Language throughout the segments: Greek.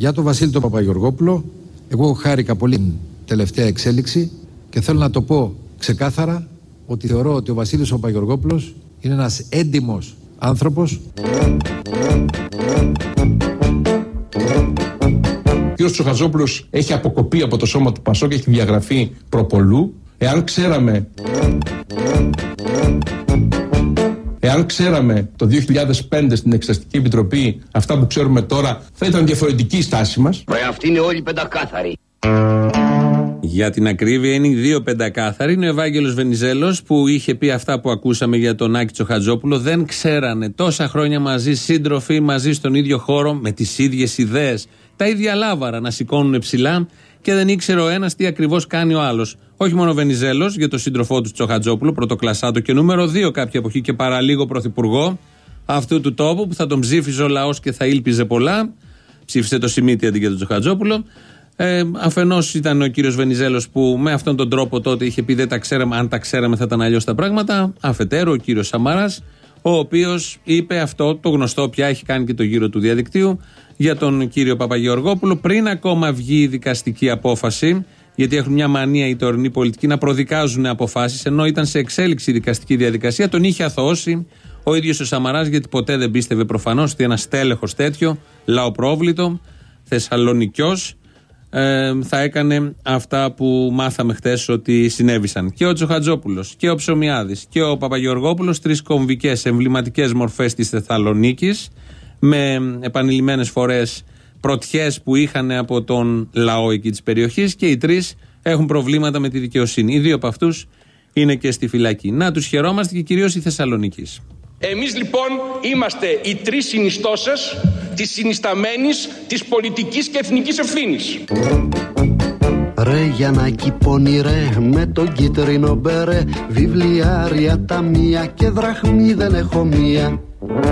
Για τον Βασίλη τον Παπαγεωργόπουλο, εγώ χάρηκα πολύ την τελευταία εξέλιξη και θέλω να το πω ξεκάθαρα ότι θεωρώ ότι ο Βασίλης Παπαγεωργόπουλος είναι ένας έντιμος άνθρωπος. Ο κ. Τσοχατζόπουλος έχει αποκοπεί από το σώμα του ΠΑΣΟΚ και έχει διαγραφεί προπολού. Εάν ξέραμε το 2005 στην Εξεταστική Επιτροπή αυτά που ξέρουμε τώρα, θα ήταν διαφορετική η στάση μας. Αυτοί είναι όλοι πεντακάθαροι. Για την ακρίβεια είναι οι δύο πεντακάθαροι. Είναι ο Ευάγγελος Βενιζέλος που είχε πει αυτά που ακούσαμε για τον Άκη Τσοχατζόπουλο. Δεν ξέρανε τόσα χρόνια μαζί, σύντροφοι, μαζί στον ίδιο χώρο, με τις ίδιες ιδέες, τα ίδια λάβαρα να σηκώνουν ψηλά και δεν ήξερε ο ένας τι ακριβώς κάνει ο άλλος. Όχι μόνο ο Βενιζέλος για τον σύντροφό του Τσοχατζόπουλο, πρωτοκλασσάτο και νούμερο 2 κάποια εποχή και παραλίγο πρωθυπουργό αυτού του τόπου που θα τον ψήφιζε ο λαός και θα ήλπιζε πολλά. Ψήφισε το Σιμίτη αντί για τον Τσοχατζόπουλο. Αφενός ήταν ο κύριος Βενιζέλος που με αυτόν τον τρόπο τότε είχε πει δεν τα ξέραμε, αν τα ξέραμε θα ήταν αλλιώς τα πράγματα. Αφετέρου ο κύριος Σαμαράς, ο οποίος είπε αυτό το γνωστό πια, έχει κάνει και το γύρο του διαδικτύου, για τον κύριο Παπαγεωργόπουλο πριν ακόμα βγει η δικαστική απόφαση, γιατί έχουν μια μανία οι τωρινοί πολιτικοί να προδικάζουν αποφάσεις, ενώ ήταν σε εξέλιξη η δικαστική διαδικασία, τον είχε αθωώσει ο ίδιος ο Σαμαράς, γιατί ποτέ δεν πίστευε προφανώς ότι ένας τέλεχος τέτοιο, λαοπρόβλητο, Θεσσαλονικιός, θα έκανε αυτά που μάθαμε χτες ότι συνέβησαν. Και ο Τσοχατζόπουλος και ο Ψωμιάδης και ο Παπαγεωργόπουλος, τρεις κομβικές εμβληματικές μορφές της Θεσσαλονίκης, με επανειλημμένες φορές πρωτιές που είχαν από τον λαό εκεί της περιοχής, και οι τρεις έχουν προβλήματα με τη δικαιοσύνη. Οι δύο από αυτούς είναι και στη φυλακή. Να τους χαιρόμαστε και κυρίως οι Θεσσαλονικείς. Εμείς λοιπόν είμαστε οι τρεις συνιστώσεις της συνισταμένης της πολιτικής και εθνικής ευθύνης. Ρε Γιαννάκη πόνι ρε, με τον κίτρινο μπερέ, βιβλιάρια ταμεία και δραχμή δεν έχω μία.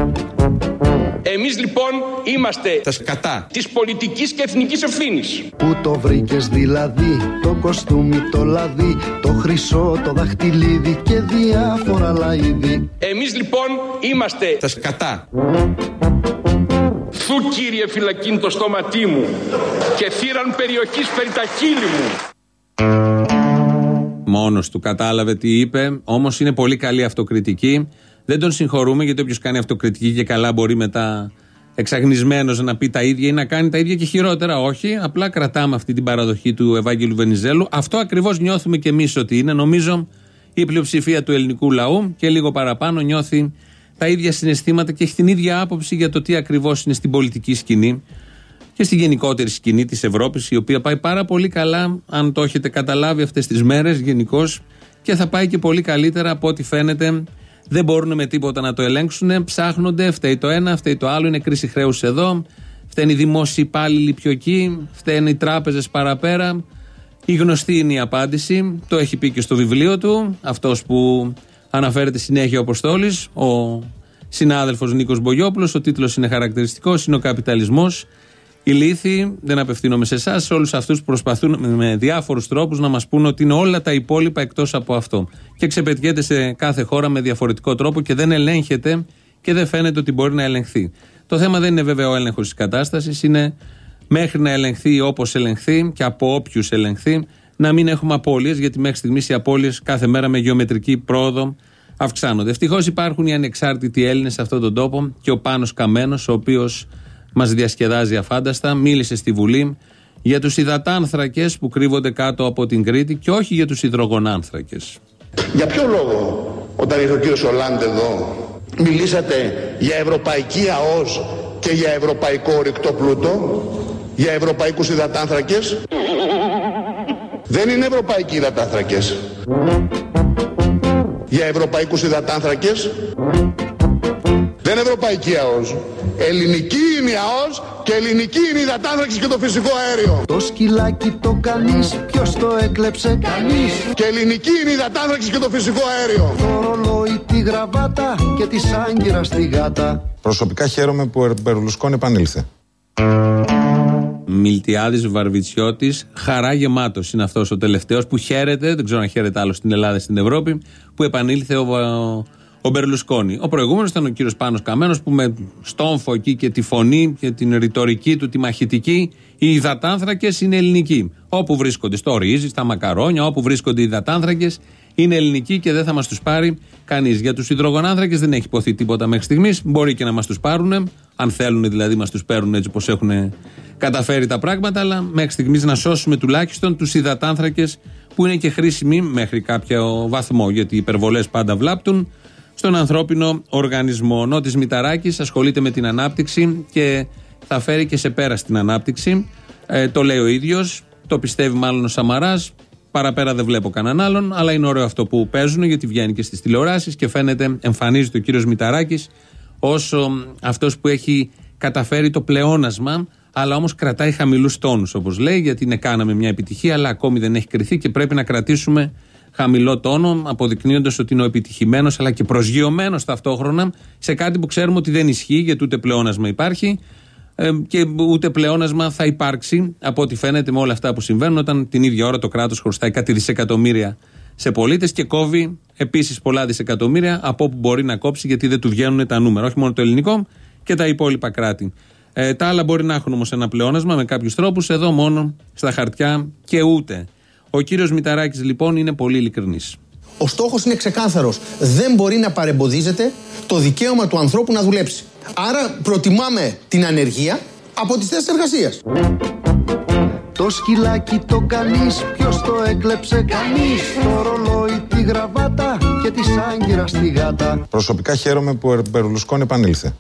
Εμείς λοιπόν είμαστε τα σκατά της πολιτικής και εθνικής ευθύνης. Πού το βρήκες δηλαδή, το κοστούμι το λαδί, το χρυσό το δαχτυλίδι και διάφορα άλλα είδη. Εμείς λοιπόν είμαστε τα σκατά. Θου κύριε φυλακίν το στόματί μου και θύραν περιοχής περί τα χείλη μου. Μόνος του κατάλαβε τι είπε, όμως είναι πολύ καλή αυτοκριτική. Δεν τον συγχωρούμε, γιατί όποιος κάνει αυτοκριτική και καλά μπορεί μετά εξαγνισμένος να πει τα ίδια ή να κάνει τα ίδια και χειρότερα. Όχι, απλά κρατάμε αυτή την παραδοχή του Ευάγγελου Βενιζέλου. Αυτό ακριβώς νιώθουμε και εμείς ότι είναι. Νομίζω η πλειοψηφία του ελληνικού λαού και λίγο παραπάνω νιώθει τα ίδια συναισθήματα και έχει την ίδια άποψη για το τι ακριβώς είναι στην πολιτική σκηνή και στη γενικότερη σκηνή της Ευρώπης, η οποία πάει πάρα πολύ καλά, αν το έχετε καταλάβει αυτές τις μέρες γενικώς, και θα πάει και πολύ καλύτερα από ό,τι φαίνεται. Δεν μπορούν με τίποτα να το ελέγξουν, ψάχνονται, φταίει το ένα, φταίει το άλλο, είναι κρίση χρέους εδώ, φταίνουν οι δημόσιοι υπάλληλοι πιο εκεί, φταίνουν οι τράπεζες παραπέρα. Η γνωστή είναι η απάντηση, το έχει πει και στο βιβλίο του, αυτός που αναφέρεται συνέχεια ο Αποστόλης, ο συνάδελφος Νίκος Μπογιόπουλος, ο τίτλος είναι χαρακτηριστικός, είναι ο καπιταλισμός. Ηλίθιοι, δεν απευθύνομαι σε εσάς, σε όλους αυτούς που προσπαθούν με διάφορους τρόπους να μας πούν ότι είναι όλα τα υπόλοιπα εκτός από αυτό. Και ξεπετιέται σε κάθε χώρα με διαφορετικό τρόπο και δεν ελέγχεται και δεν φαίνεται ότι μπορεί να ελεγχθεί. Το θέμα δεν είναι βέβαια ο έλεγχος της κατάστασης, είναι μέχρι να ελεγχθεί όπως ελεγχθεί και από όποιους ελεγχθεί, να μην έχουμε απώλειες, γιατί μέχρι στιγμής οι απώλειες κάθε μέρα με γεωμετρική πρόοδο αυξάνονται. Ευτυχώς υπάρχουν οι ανεξάρτητοι Έλληνες σε αυτόν τον τόπο και ο Πάνος Καμένος, ο οποίος μας διασκεδάζει αφάνταστα, μίλησε στη Βουλή για τους υδατάνθρακες που κρύβονται κάτω από την Κρήτη και όχι για τους υδρογονάνθρακες. Για ποιο λόγο όταν ήρθε ο κύριος Ολάντ εδώ μιλήσατε για ευρωπαϊκή ΑΟΣ και για ευρωπαϊκό ορυκτό πλούτο, για ευρωπαϊκούς υδατάνθρακες? Δεν είναι ευρωπαϊκοί υδατάνθρακες. Για ευρωπαϊκούς υδατάνθρακες δεν είναι ευρωπαϊκή ΑΟΣ. Ελληνική είναι η ΑΟΣ και ελληνική είναι η υδατάνθρακες και το φυσικό αέριο. Το σκυλάκι το κανείς, ποιος το έκλεψε? Κανείς. Και ελληνική είναι η υδατάνθρακες και το φυσικό αέριο. Το ρολόι, τη γραβάτα και τη σάγκυρα στη γάτα. Προσωπικά χαίρομαι που ο Μπερλουσκόνη επανήλθε. Μιλτιάδης, Βαρβιτσιώτης, χαρά γεμάτος είναι αυτός ο τελευταίος που χαίρεται, δεν ξέρω αν χαίρεται άλλο στην Ελλάδα, στην Ευρώπη, που επανήλθε ο Μπερλουσκόνη. Ο προηγούμενος ήταν ο κύριος Πάνος Καμένος, που με στόμφο εκεί και τη φωνή και την ρητορική του, τη μαχητική, οι υδατάνθρακες είναι ελληνικοί. Όπου βρίσκονται, στο ρύζι, στα μακαρόνια, όπου βρίσκονται οι υδατάνθρακες είναι ελληνικοί και δεν θα μας τους πάρει κανείς. Για τους υδρογονάνθρακες δεν έχει υποθεί τίποτα μέχρι στιγμής. Μπορεί και να μας τους πάρουν, αν θέλουν δηλαδή, μας τους παίρνουν έτσι όπως έχουν καταφέρει τα πράγματα. Αλλά μέχρι στιγμής να σώσουμε τουλάχιστον τους υδατάνθρακες, που είναι και χρήσιμοι μέχρι κάποιο βαθμό, γιατί οι υπερβολές πάντα βλάπτουν στον ανθρώπινο οργανισμό. Ο Νότης Μηταράκης ασχολείται με την ανάπτυξη και θα φέρει και σε πέρα στην ανάπτυξη. Το λέει ο ίδιος, το πιστεύει μάλλον ο Σαμαράς. Παραπέρα δεν βλέπω κανέναν άλλον, αλλά είναι ωραίο αυτό που παίζουν, γιατί βγαίνει και στις τηλεοράσεις και φαίνεται, εμφανίζεται ο κύριος Μηταράκης ως αυτός που έχει καταφέρει το πλεόνασμα, αλλά όμως κρατάει χαμηλούς τόνους, όπως λέει, γιατί ναι, κάναμε μια επιτυχία, αλλά ακόμη δεν έχει κριθεί και πρέπει να κρατήσουμε χαμηλό τόνο, αποδεικνύοντας ότι είναι ο επιτυχημένος αλλά και προσγειωμένος ταυτόχρονα σε κάτι που ξέρουμε ότι δεν ισχύει, γιατί ούτε πλεόνασμα υπάρχει και ούτε πλεόνασμα θα υπάρξει, από ό,τι φαίνεται με όλα αυτά που συμβαίνουν, όταν την ίδια ώρα το κράτος χρωστάει κάτι δισεκατομμύρια σε πολίτες και κόβει επίσης πολλά δισεκατομμύρια από όπου μπορεί να κόψει, γιατί δεν του βγαίνουν τα νούμερα, όχι μόνο το ελληνικό και τα υπόλοιπα κράτη. Τα άλλα μπορεί να έχουν όμως ένα πλεόνασμα με κάποιους τρόπους, εδώ μόνο στα χαρτιά και ούτε. Ο κύριος Μηταράκης λοιπόν είναι πολύ ειλικρινής. Ο στόχος είναι ξεκάθαρος. Δεν μπορεί να παρεμποδίζεται το δικαίωμα του ανθρώπου να δουλέψει. Άρα προτιμάμε την ανεργία από τις θέσεις εργασίας. Το σκυλάκι το κανείς, ποιος το έκλεψε κανείς. Το ρολόι, τη γραβάτα και τη σάγκυρα στη γάτα. Προσωπικά χαίρομαι που ο Μπερλουσκόνη επανήλθε.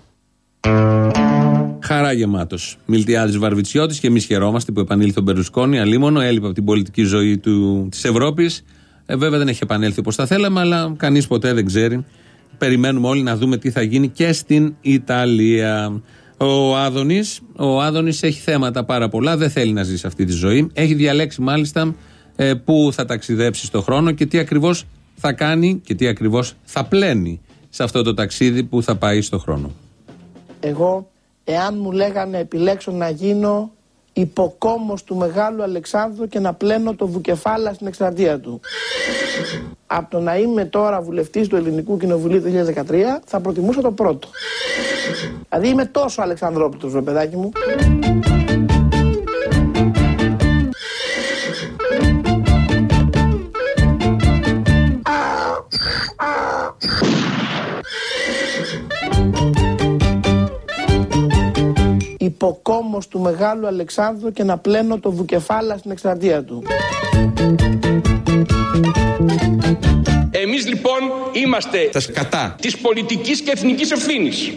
Χαρά γεμάτος. Μιλτιάδης Βαρβιτσιώτης, και εμείς χαιρόμαστε που επανήλθε ο Μπερλουσκόνη. Αλίμονο, έλειπε από την πολιτική ζωή της Ευρώπης. Βέβαια δεν έχει επανέλθει όπως θα θέλαμε, αλλά κανείς ποτέ δεν ξέρει. Περιμένουμε όλοι να δούμε τι θα γίνει και στην Ιταλία. Ο Άδωνης έχει θέματα πάρα πολλά, δεν θέλει να ζήσει αυτή τη ζωή. Έχει διαλέξει μάλιστα πού θα ταξιδέψει στο χρόνο και τι ακριβώς θα κάνει και τι ακριβώς θα πλένει σε αυτό το ταξίδι που θα πάει στο χρόνο. Εγώ, εάν μου λέγανε επιλέξω να γίνω υποκόμος του Μεγάλου Αλεξάνδρου και να πλένω το Βουκεφάλα στην εκστρατεία του, από το να είμαι τώρα βουλευτής του Ελληνικού Κοινοβουλίου 2013, θα προτιμούσα το πρώτο. Δηλαδή είμαι τόσο Αλεξανδρόπουλος, ρε παιδάκι μου. Υποκόμος του Μεγάλου Αλεξάνδρου και να πλένω το Βουκεφάλα στην εκστρατεία του. Εμείς λοιπόν είμαστε τα σκατά της πολιτικής και εθνικής ευθύνης.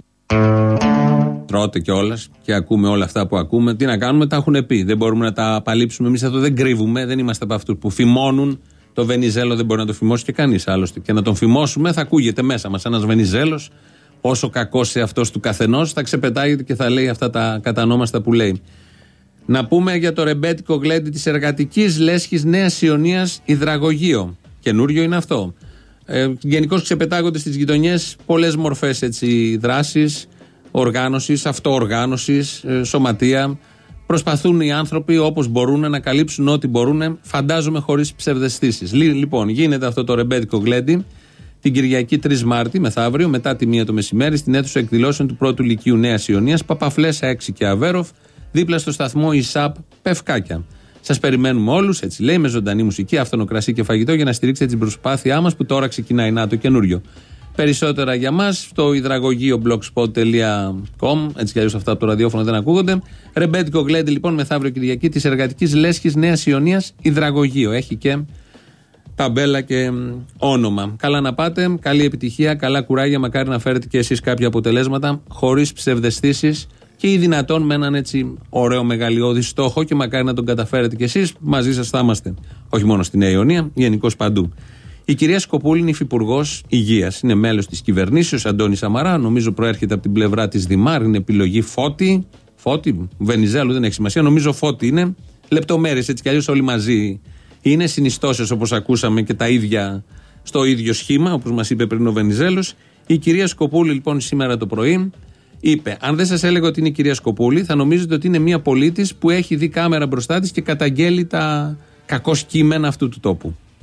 Τρώτε κιόλας και ακούμε όλα αυτά που ακούμε. Τι να κάνουμε, τα έχουν πει. Δεν μπορούμε να τα απαλείψουμε. Εμείς εδώ δεν κρύβουμε, δεν είμαστε από αυτούς που φημώνουν. Το Βενιζέλο δεν μπορεί να το φημώσει και κανείς άλλωστε. Και να τον φημώσουμε θα ακούγεται μέσα μας ένας Βενιζέλος, όσο κακός σε αυτός του καθενός, θα ξεπετάγεται και θα λέει αυτά τα κατανόμαστα που λέει. Να πούμε για το ρεμπέτικο γλέντι της εργατικής λέσχης Νέας Ιωνίας υδραγωγείο. Καινούριο είναι αυτό. Γενικώς ξεπετάγονται στις γειτονιές πολλές μορφές δράσης, οργάνωσης, αυτοοργάνωσης, σωματεία. Προσπαθούν οι άνθρωποι όπως μπορούν να καλύψουν ό,τι μπορούν, φαντάζομαι χωρίς ψευδαισθήσεις. Λοιπόν, γίνεται αυτό το ρεμπέτικο γλέντι την Κυριακή 3 Μάρτη, μεθαύριο, μετά τη 1 το μεσημέρι, στην αίθουσα εκδηλώσεων του Πρώτου Λυκείου Νέας Ιωνίας, Παπαφλέσσα 6 και Αβέροφ, δίπλα στο σταθμό ΙΣΑΠ Πευκάκια. Σας περιμένουμε όλους, έτσι λέει, με ζωντανή μουσική, αυτονοκρασί και φαγητό, για να στηρίξετε την προσπάθειά μας που τώρα ξεκινάει το καινούριο. Περισσότερα για μας στο υδραγωγείο.blogspot.com, έτσι κι αλλιώς αυτά από το ραδιόφωνο δεν ακούγονται. Ρεμπέτικο γλέντι λοιπόν μεθαύριο Κυριακή της εργατικής λέσχης Νέας Ιωνίας υδραγωγείο. Έχει και ταμπέλα και όνομα. Καλά να πάτε, καλή επιτυχία, καλά κουράγια, μακάρι να φέρετε και εσείς κάποια αποτελέσματα χωρίς ψευδαισθήσεις και ή δυνατόν με έναν έτσι ωραίο μεγαλειώδη στόχο, και μακάρι να τον καταφέρετε κι εσείς. Μαζί σας θα είμαστε. Όχι μόνο στη Νέα Ιωνία, γενικώς παντού. Η κυρία Σκοπούλη είναι υφυπουργός υγείας. Είναι μέλος της κυβερνήσεως. Αντώνη Σαμαρά, νομίζω προέρχεται από την πλευρά της Δημάρ. Είναι επιλογή Φώτη, Βενιζέλου, δεν έχει σημασία. Νομίζω Φώτη είναι. Λεπτομέρειες έτσι κι αλλιώς όλοι μαζί είναι. Συνιστώσεις όπως ακούσαμε και τα ίδια στο ίδιο σχήμα, όπως μας είπε πριν ο Βενιζέλος. Η κυρία Σκοπούλη λοιπόν σήμερα το πρωί είπε: αν δεν σας έλεγα ότι είναι η κυρία Σκοπούλη, θα νομίζετε ότι είναι μια πολίτης που έχει δει κάμερα μπροστά της και καταγγέλει τα κακό κείμενα αυτού του τόπου.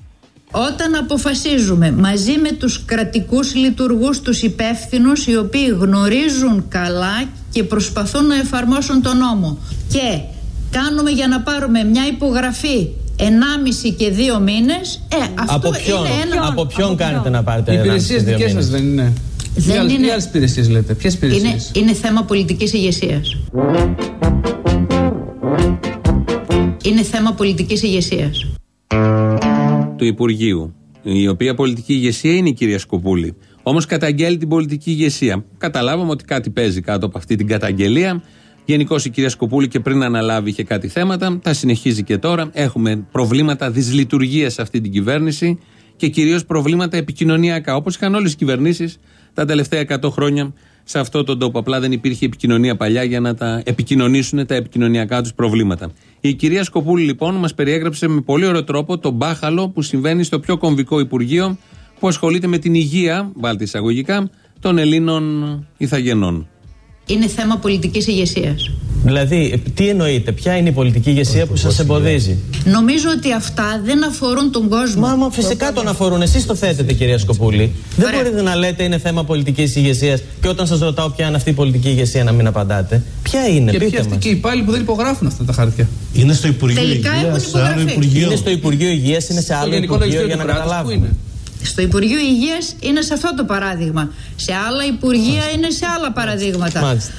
Όταν αποφασίζουμε μαζί με τους κρατικούς λειτουργούς, τους υπεύθυνους, οι οποίοι γνωρίζουν καλά και προσπαθούν να εφαρμόσουν τον νόμο, και κάνουμε για να πάρουμε μια υπογραφή 1,5 και 2 μήνες, αυτό είναι ένα... Από ποιον κάνετε να πάρετε 1,5 και 2 μήνες? Οι υπηρεσίες δικές σας δεν είναι? Τι άλλες υπηρεσίες λέτε? Ποιες υπηρεσίες? Είναι θέμα πολιτικής ηγεσίας. Είναι θέμα πολιτικής ηγεσίας του Υπουργείου, η οποία πολιτική ηγεσία είναι η κυρία Σκοπούλη. Όμως καταγγέλει την πολιτική ηγεσία. Καταλάβαμε ότι κάτι παίζει κάτω από αυτή την καταγγελία. Γενικώς η κυρία Σκοπούλη και πριν αναλάβει είχε κάτι θέματα, τα συνεχίζει και τώρα. Έχουμε προβλήματα δυσλειτουργίας σε αυτή την κυβέρνηση και κυρίως προβλήματα επικοινωνιακά, όπως είχαν όλες οι κυβερνήσεις τα τελευταία 100 χρόνια σε αυτόν τον τόπο. Απλά δεν υπήρχε επικοινωνία παλιά για να τα επικοινωνήσουν τα επικοινωνιακά τους προβλήματα. Η κυρία Σκοπούλη λοιπόν μας περιέγραψε με πολύ ωραίο τρόπο τον μπάχαλο που συμβαίνει στο πιο κομβικό Υπουργείο που ασχολείται με την υγεία, βάλτε εισαγωγικά, των Ελλήνων ηθαγενών. Είναι θέμα πολιτικής ηγεσίας. Δηλαδή, τι εννοείτε, ποια είναι η πολιτική ηγεσία που σας εμποδίζει? Νομίζω ότι αυτά δεν αφορούν τον κόσμο. Μα φυσικά τον αφορούν. Εσείς το θέτετε, κυρία Σκοπούλη. Δεν μπορείτε να λέτε είναι θέμα πολιτικής ηγεσίας και όταν σας ρωτάω ποια είναι αυτή η πολιτική ηγεσία να μην απαντάτε. Ποια είναι, και ποιοι αυτοί και οι υπάλληλοι που δεν υπογράφουν αυτά τα χαρτιά? Είναι στο Υπουργείο Υγείας, σε άλλο Υπουργείο? Είναι στο Υπουργείο Υγείας, είναι σε άλλο Υπουργείο, για να καταλάβουμε. Στο Υπουργείο Υγείας είναι σε αυτό το παράδειγμα. Σε άλλα Υπουργεία είναι σε άλλα παραδείγματα. Μάλιστα.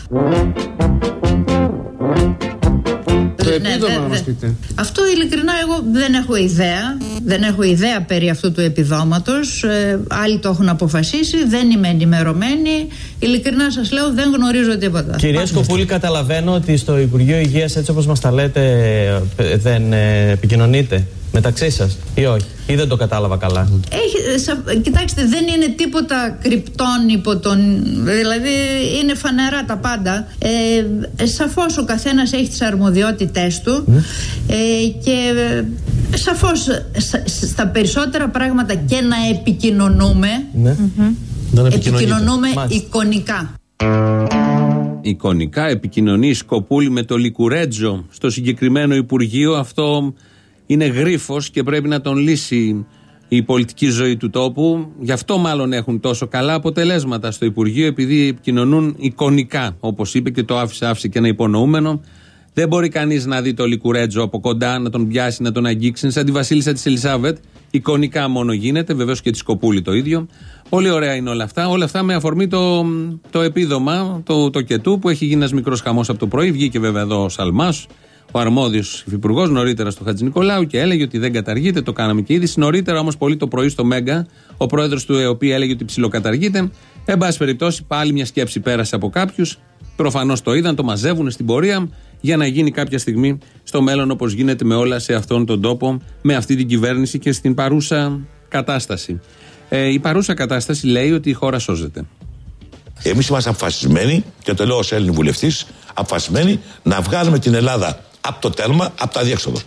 Το επίδομα μας πείτε. Αυτό ειλικρινά εγώ δεν έχω ιδέα. Δεν έχω ιδέα περί αυτού του επιδόματος. Άλλοι το έχουν αποφασίσει. Δεν είμαι ενημερωμένη. Ειλικρινά σας λέω, δεν γνωρίζω τίποτα. Κυρία Σκοπούλη, καταλαβαίνω ότι στο Υπουργείο Υγείας, έτσι όπως μας τα λέτε, δεν επικοινωνείτε μεταξύ σας ή όχι? Ή δεν το κατάλαβα καλά? Κοιτάξτε, δεν είναι τίποτα κρυπτόν υπό τον... Δηλαδή είναι φανερά τα πάντα. Σαφώς ο καθένας έχει τις αρμοδιότητές του και σαφώς στα περισσότερα πράγματα και να επικοινωνούμε, επικοινωνούμε εικονικά. Εικονικά επικοινωνεί η Σκοπούλη με το Λικουρέτζο στο συγκεκριμένο Υπουργείο. Αυτό είναι γρίφος και πρέπει να τον λύσει η πολιτική ζωή του τόπου. Γι' αυτό μάλλον έχουν τόσο καλά αποτελέσματα στο Υπουργείο, επειδή επικοινωνούν εικονικά. Όπως είπε και το άφησε και ένα υπονοούμενο. Δεν μπορεί κανείς να δει το Λικουρέτζο από κοντά, να τον πιάσει, να τον αγγίξει. Σαν τη Βασίλισσα της Ελισάβετ. Εικονικά μόνο γίνεται. Βεβαίως και τη Σκοπούλη το ίδιο. Πολύ ωραία είναι όλα αυτά. Όλα αυτά με αφορμή το επίδομα, το κετού, που έχει γίνει ένας μικρός χαμός από το πρωί. Βγήκε βέβαια εδώ ο Σαλμάς, ο αρμόδιος υφυπουργός, νωρίτερα στο Χατζηνικολάου και έλεγε ότι δεν καταργείται. Το κάναμε και είδηση. Νωρίτερα όμως πολύ το πρωί στο Μέγκα, ο πρόεδρος του ΕΟΠΗ έλεγε ότι ψιλοκαταργείται. Εν πάση περιπτώσει, πάλι μια σκέψη πέρασε από κάποιους. Προφανώς το είδαν, το μαζεύουν στην πορεία για να γίνει κάποια στιγμή στο μέλλον, όπως γίνεται με όλα σε αυτόν τον τόπο, με αυτή την κυβέρνηση και στην παρούσα κατάσταση. Η παρούσα κατάσταση λέει ότι η χώρα σώζεται. Εμείς είμαστε αποφασισμένοι, και το λέω ως Έλληνη βουλευτής, αποφασισμένοι να βγάλουμε την Ελλάδα από το τέλμα, από το αδιέξοδο.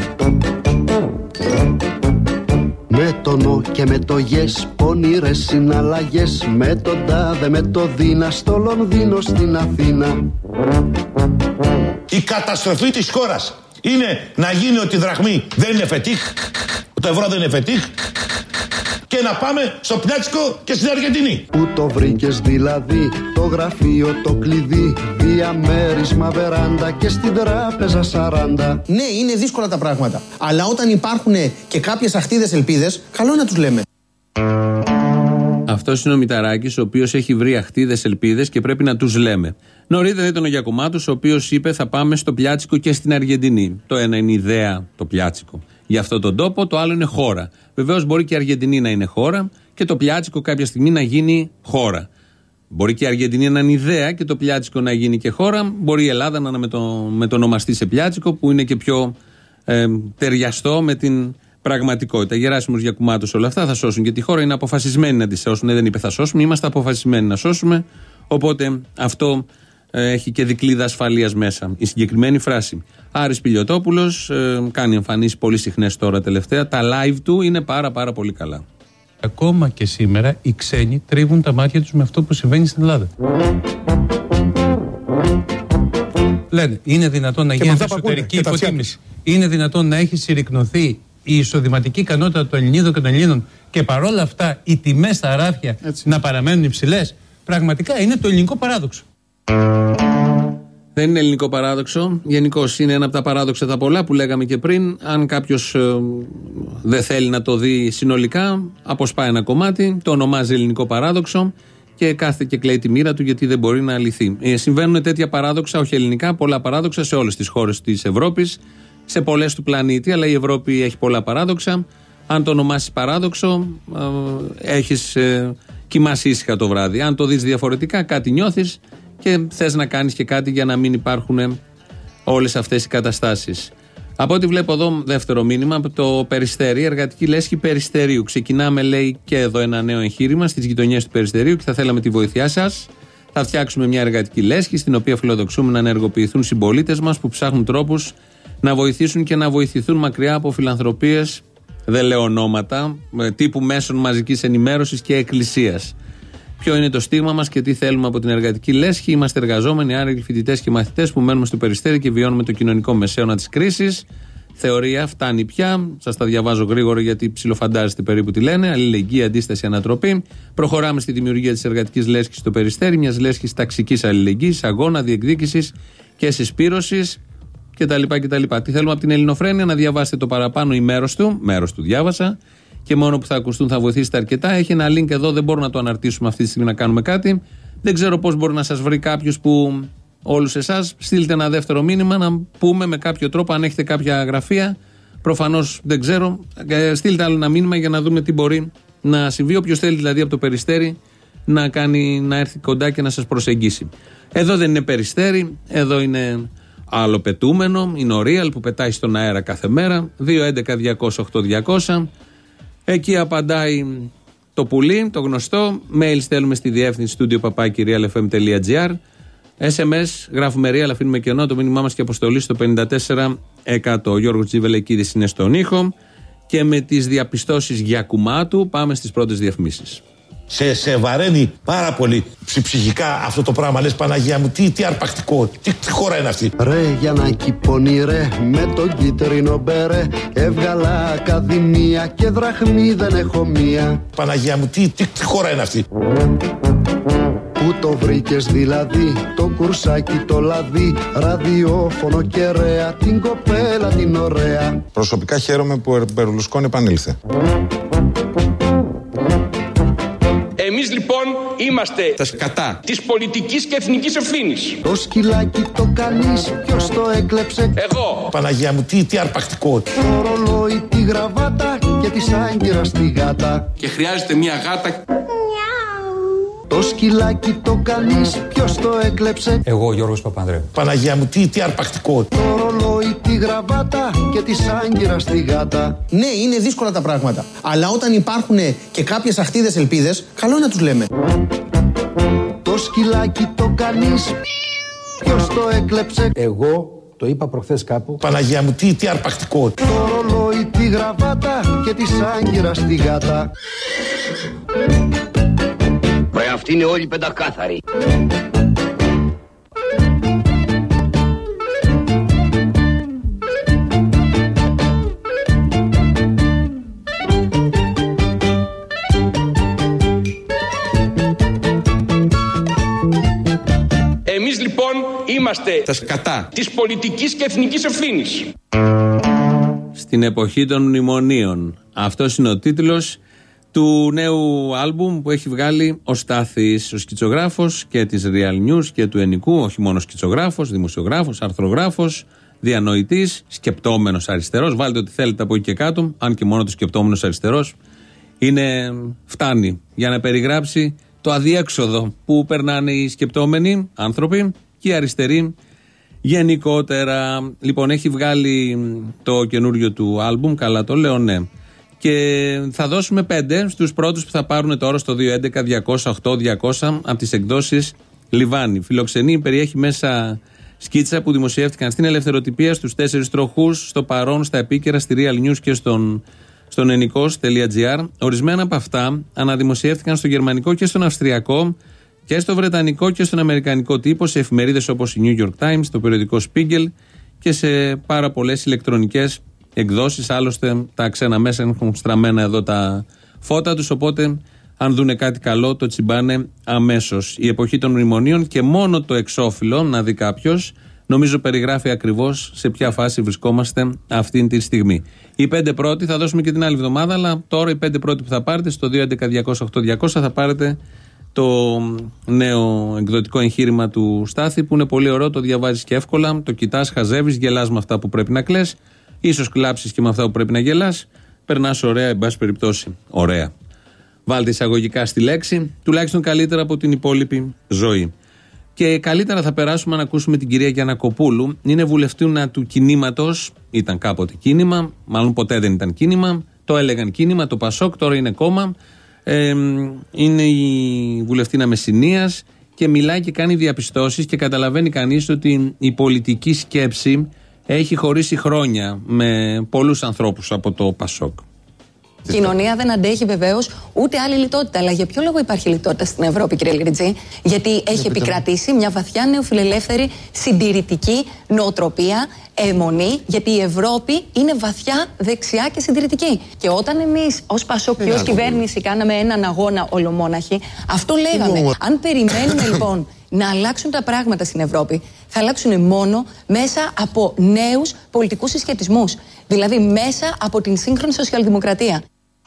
Με το νο και με το yes, πονηρές συναλλαγές. Με τον τάδε, με το δίνα, στο Λονδίνο, στην Αθήνα. Η καταστροφή της χώρας είναι να γίνει ότι η δραχμή δεν είναι φετίχ, το ευρώ δεν είναι φετίχ, και να πάμε στο πιάτσικο και στην Αργεντινή. Πού το βρήκες δηλαδή το γραφείο, το κλειδί, διαμέρισμα βεράντα και στην τράπεζα 40. Ναι, είναι δύσκολα τα πράγματα. Αλλά όταν υπάρχουν και κάποιες αχτίδες ελπίδες, καλό είναι να τους λέμε. Αυτός είναι ο Μηταράκης, ο οποίος έχει βρει αχτίδες ελπίδες και πρέπει να τους λέμε. Νωρίτερα ήταν ο Γιακουμάτος, ο οποίος είπε θα πάμε στο πιάτσικο και στην Αργεντινή. Το ένα είναι ιδέα, το πιάτσικο, για αυτόν τον τόπο, το άλλο είναι χώρα. Βεβαίως μπορεί και η Αργεντινή να είναι χώρα και το πιάτσικο κάποια στιγμή να γίνει χώρα. Μπορεί και η Αργεντινή να είναι ιδέα και το πιάτσικο να γίνει και χώρα. Μπορεί η Ελλάδα να είναι μετονομαστεί σε πιάτσικο, που είναι και πιο ταιριαστό με την πραγματικότητα. Γεράσιμος Γιακουμάτος, όλα αυτά θα σώσουν και τη χώρα. Είναι αποφασισμένοι να τη σώσουν. Δεν είπε θα σώσουμε, είμαστε αποφασισμένοι να σώσουμε. Οπότε αυτό έχει και δικλείδα ασφαλείας μέσα. Η συγκεκριμένη φράση. Άρης Πηλιοτόπουλος κάνει εμφανίσεις πολύ συχνές τώρα τελευταία. Τα live του είναι πάρα πολύ καλά. Ακόμα και σήμερα οι ξένοι τρίβουν τα μάτια τους με αυτό που συμβαίνει στην Ελλάδα. Λένε, είναι δυνατόν να γίνεται εσωτερική υποτίμηση. Είναι δυνατόν να έχει συρρικνωθεί η εισοδηματική ικανότητα των Ελληνίδων και των Ελλήνων και παρόλα αυτά οι τιμές στα ράφια να παραμένουν υψηλές, πραγματικά είναι το ελληνικό παράδοξο. Δεν είναι ελληνικό παράδοξο. Γενικώς είναι ένα από τα παράδοξα τα πολλά που λέγαμε και πριν. Αν κάποιος δεν θέλει να το δει συνολικά, αποσπάει ένα κομμάτι, το ονομάζει ελληνικό παράδοξο και κάθεται και κλαίει τη μοίρα του γιατί δεν μπορεί να λυθεί. Συμβαίνουν τέτοια παράδοξα, όχι ελληνικά, πολλά παράδοξα σε όλες τις χώρες της Ευρώπης, σε πολλές του πλανήτη, αλλά η Ευρώπη έχει πολλά παράδοξα. Αν το ονομάσεις παράδοξο, έχεις κοιμάσαι ήσυχα το βράδυ. Αν το δεις διαφορετικά, κάτι νιώθεις και θες να κάνεις και κάτι για να μην υπάρχουν όλες αυτές οι καταστάσεις. Από ό,τι βλέπω εδώ, δεύτερο μήνυμα από το Περιστέρι, εργατική λέσχη Περιστερίου. Ξεκινάμε, λέει, και εδώ ένα νέο εγχείρημα στις γειτονιές του Περιστερίου και θα θέλαμε τη βοήθειά σας. Θα φτιάξουμε μια εργατική λέσχη στην οποία φιλοδοξούμε να ενεργοποιηθούν συμπολίτες μας που ψάχνουν τρόπους να βοηθήσουν και να βοηθηθούν μακριά από φιλανθρωπίες, δεν λέω ονόματα, τύπου μέσων μαζικής ενημέρωσης και εκκλησίας. Ποιο είναι το στίγμα μας και τι θέλουμε από την εργατική λέσχη? Είμαστε εργαζόμενοι, άραγοι φοιτητές και μαθητές που μένουμε στο Περιστέρι και βιώνουμε το κοινωνικό μεσαίωνα της κρίσης. Θεωρία, φτάνει πια. Σας τα διαβάζω γρήγορα γιατί ψιλοφαντάζεστε περίπου τι λένε. Αλληλεγγύη, αντίσταση, ανατροπή. Προχωράμε στη δημιουργία της εργατικής λέσχης στο Περιστέρι, μιας λέσχης ταξικής αλληλεγγύης, αγώνα, διεκδίκησης και συσπήρωσης κτλ. Τι θέλουμε από την Ελληνοφρένεια? Να διαβάσετε το παραπάνω ή μέρος του διάβασα. Και μόνο που θα ακουστούν θα βοηθήσετε αρκετά. Έχει ένα link εδώ, δεν μπορούμε να το αναρτήσουμε αυτή τη στιγμή να κάνουμε κάτι. Δεν ξέρω πώς μπορεί να σας βρει κάποιος που όλους εσάς. Στείλτε ένα δεύτερο μήνυμα να πούμε με κάποιο τρόπο αν έχετε κάποια γραφεία. Προφανώς δεν ξέρω. Στείλτε άλλο ένα μήνυμα για να δούμε τι μπορεί να συμβεί. Όποιος θέλει δηλαδή από το Περιστέρι να έρθει κοντά και να σας προσεγγίσει. Εδώ δεν είναι Περιστέρι, εδώ είναι άλλο πετούμενο. Είναι ο Real που πετάει στον αέρα κάθε μέρα. 2.11.200.8.200. Εκεί απαντάει το πουλί, το γνωστό. Mail στέλνουμε στη διεύθυνση studio@realfm.gr. SMS γράφουμε Real, αφήνουμε κενό. Το μήνυμά μας και αποστολή στο 54%. Ο Γιώργος Τζιβελεκίδης είναι στον ήχο. Και με τις διαπιστώσεις για κουμάτου πάμε στις πρώτες διαφημίσεις. Σε βαραίνει πάρα πολύ ψυχικά αυτό το πράγμα. Λες Παναγία μου, τι αρπακτικό, τι χώρα είναι αυτή? Ρε Γιαννάκη πονηρέ, με τον κίτρινο μπερέ, έβγαλα ακαδημία και δραχμή δεν έχω μία. Παναγία μου, τι χώρα είναι αυτή? Πού το βρήκες δηλαδή, το κουρσάκι το λαδί, ραδιόφωνο και ρέα, την κοπέλα την ωραία. Προσωπικά χαίρομαι που ο Μπερλουσκόνη επανήλθε. Εμείς λοιπόν είμαστε τα σκατά της πολιτικής και εθνικής ευθύνης. Το σκυλάκι το κανείς, ποιος το έκλεψε? Εγώ. Παναγία μου, τι αρπακτικό. Το ρολόι, τη γραβάτα και τη σάγκυρα στη γάτα. Και χρειάζεται μια γάτα. Το σκυλάκι το κανείς, ποιος το έκλεψε? Εγώ, Γιώργος Παπανδρέου. Παναγία μου, τι αρπακτικό. Το ρολόι, τη γραβάτα και τη σάγκυρα στη γάτα. Ναι, είναι δύσκολα τα πράγματα. Αλλά όταν υπάρχουν και κάποιες αχτίδες ελπίδες, καλό είναι να τους λέμε. Το σκυλάκι το κανείς, ποιος το έκλεψε? Εγώ το είπα προχθές κάπου. Παναγία μου, τι αρπακτικό. Το ρολόι, τη γραβάτα και τη σάγκυρα στη γάτα. Αυτοί είναι όλοι πεντακάθαροι. Εμείς λοιπόν είμαστε τα σκατά της πολιτικής και εθνικής ευθύνης. Στην εποχή των μνημονίων. Αυτός είναι ο τίτλος του νέου άλμπουμ που έχει βγάλει ο Στάθης, ο σκητσογράφος και της Real News και του Ενικού, όχι μόνο σκητσογράφος, δημοσιογράφος, αρθρογράφος, διανοητής, σκεπτόμενος αριστερός. Βάλτε ό,τι θέλετε από εκεί και κάτω, αν και μόνο το σκεπτόμενος αριστερός φτάνει για να περιγράψει το αδιέξοδο που περνάνε οι σκεπτόμενοι άνθρωποι και οι αριστεροί γενικότερα. Λοιπόν, έχει βγάλει το καινούριο του άλμπουμ, καλά το λέω, ναι. Και θα δώσουμε 5 στους πρώτους που θα πάρουν τώρα στο 2.11.200.8.200 από τις εκδόσεις Λιβάνι. Φιλοξενεί, περιέχει μέσα σκίτσα που δημοσιεύτηκαν στην Ελευθεροτυπία, στους 4 τροχούς, στο Παρόν, στα Επίκαιρα, στη Real News και στον ενικός.gr. Ορισμένα από αυτά αναδημοσιεύτηκαν στο γερμανικό και στον αυστριακό και στο βρετανικό και στον αμερικανικό τύπο, σε εφημερίδες όπως η New York Times, το περιοδικό Spiegel και σε πάρα πολλές ηλεκτρονικές εκδόσεις. Άλλωστε τα ξένα μέσα έχουν στραμμένα εδώ τα φώτα τους, οπότε αν δούνε κάτι καλό το τσιμπάνε αμέσως. Η εποχή των μνημονίων και μόνο το εξώφυλλο, να δει κάποιος, νομίζω περιγράφει ακριβώς σε ποια φάση βρισκόμαστε αυτή τη στιγμή. Οι 5 πρώτοι θα δώσουμε και την άλλη εβδομάδα, αλλά τώρα οι 5 πρώτοι που θα πάρετε στο 2.11.208.200 θα πάρετε το νέο εκδοτικό εγχείρημα του Στάθη, που είναι πολύ ωραίο, το διαβάζεις και εύκολα, το κοιτάς, χαζεύεις, γελάς με αυτά που πρέπει να κλαις, ίσως κλάψεις και με αυτά που πρέπει να γελάς, περνάς ωραία, εν πάση περιπτώσει. Ωραία. Βάλτε εισαγωγικά στη λέξη, τουλάχιστον καλύτερα από την υπόλοιπη ζωή. Και καλύτερα θα περάσουμε να ακούσουμε την κυρία Γιαννακοπούλου. Είναι βουλευτούνα του κινήματος, ήταν κάποτε κίνημα, μάλλον ποτέ δεν ήταν κίνημα, το έλεγαν κίνημα, το Πασόκ, τώρα είναι κόμμα. Είναι η βουλευτήνα Μεσσηνίας και μιλάει και κάνει διαπιστώσεις και καταλαβαίνει κανείς ότι η πολιτική σκέψη έχει χωρίσει χρόνια με πολλούς ανθρώπους από το Πασόκ. Η κοινωνία δεν αντέχει βεβαίως ούτε άλλη λιτότητα. Αλλά για ποιο λόγο υπάρχει λιτότητα στην Ευρώπη, κύριε Λιριτζή? Γιατί έχει επικρατήσει μια βαθιά νεοφιλελεύθερη συντηρητική νοοτροπία, αιμονή, γιατί η Ευρώπη είναι βαθιά δεξιά και συντηρητική. Και όταν εμείς ως Πασόκ και ως κυβέρνηση κάναμε έναν αγώνα ολομόναχοι, αυτό λέγαμε. Αν περιμένουμε λοιπόν να αλλάξουν τα πράγματα στην Ευρώπη, θα αλλάξουν μόνο μέσα από νέους πολιτικούς συσχετισμούς. Δηλαδή μέσα από την σύγχρονη σοσιαλδημοκρατία.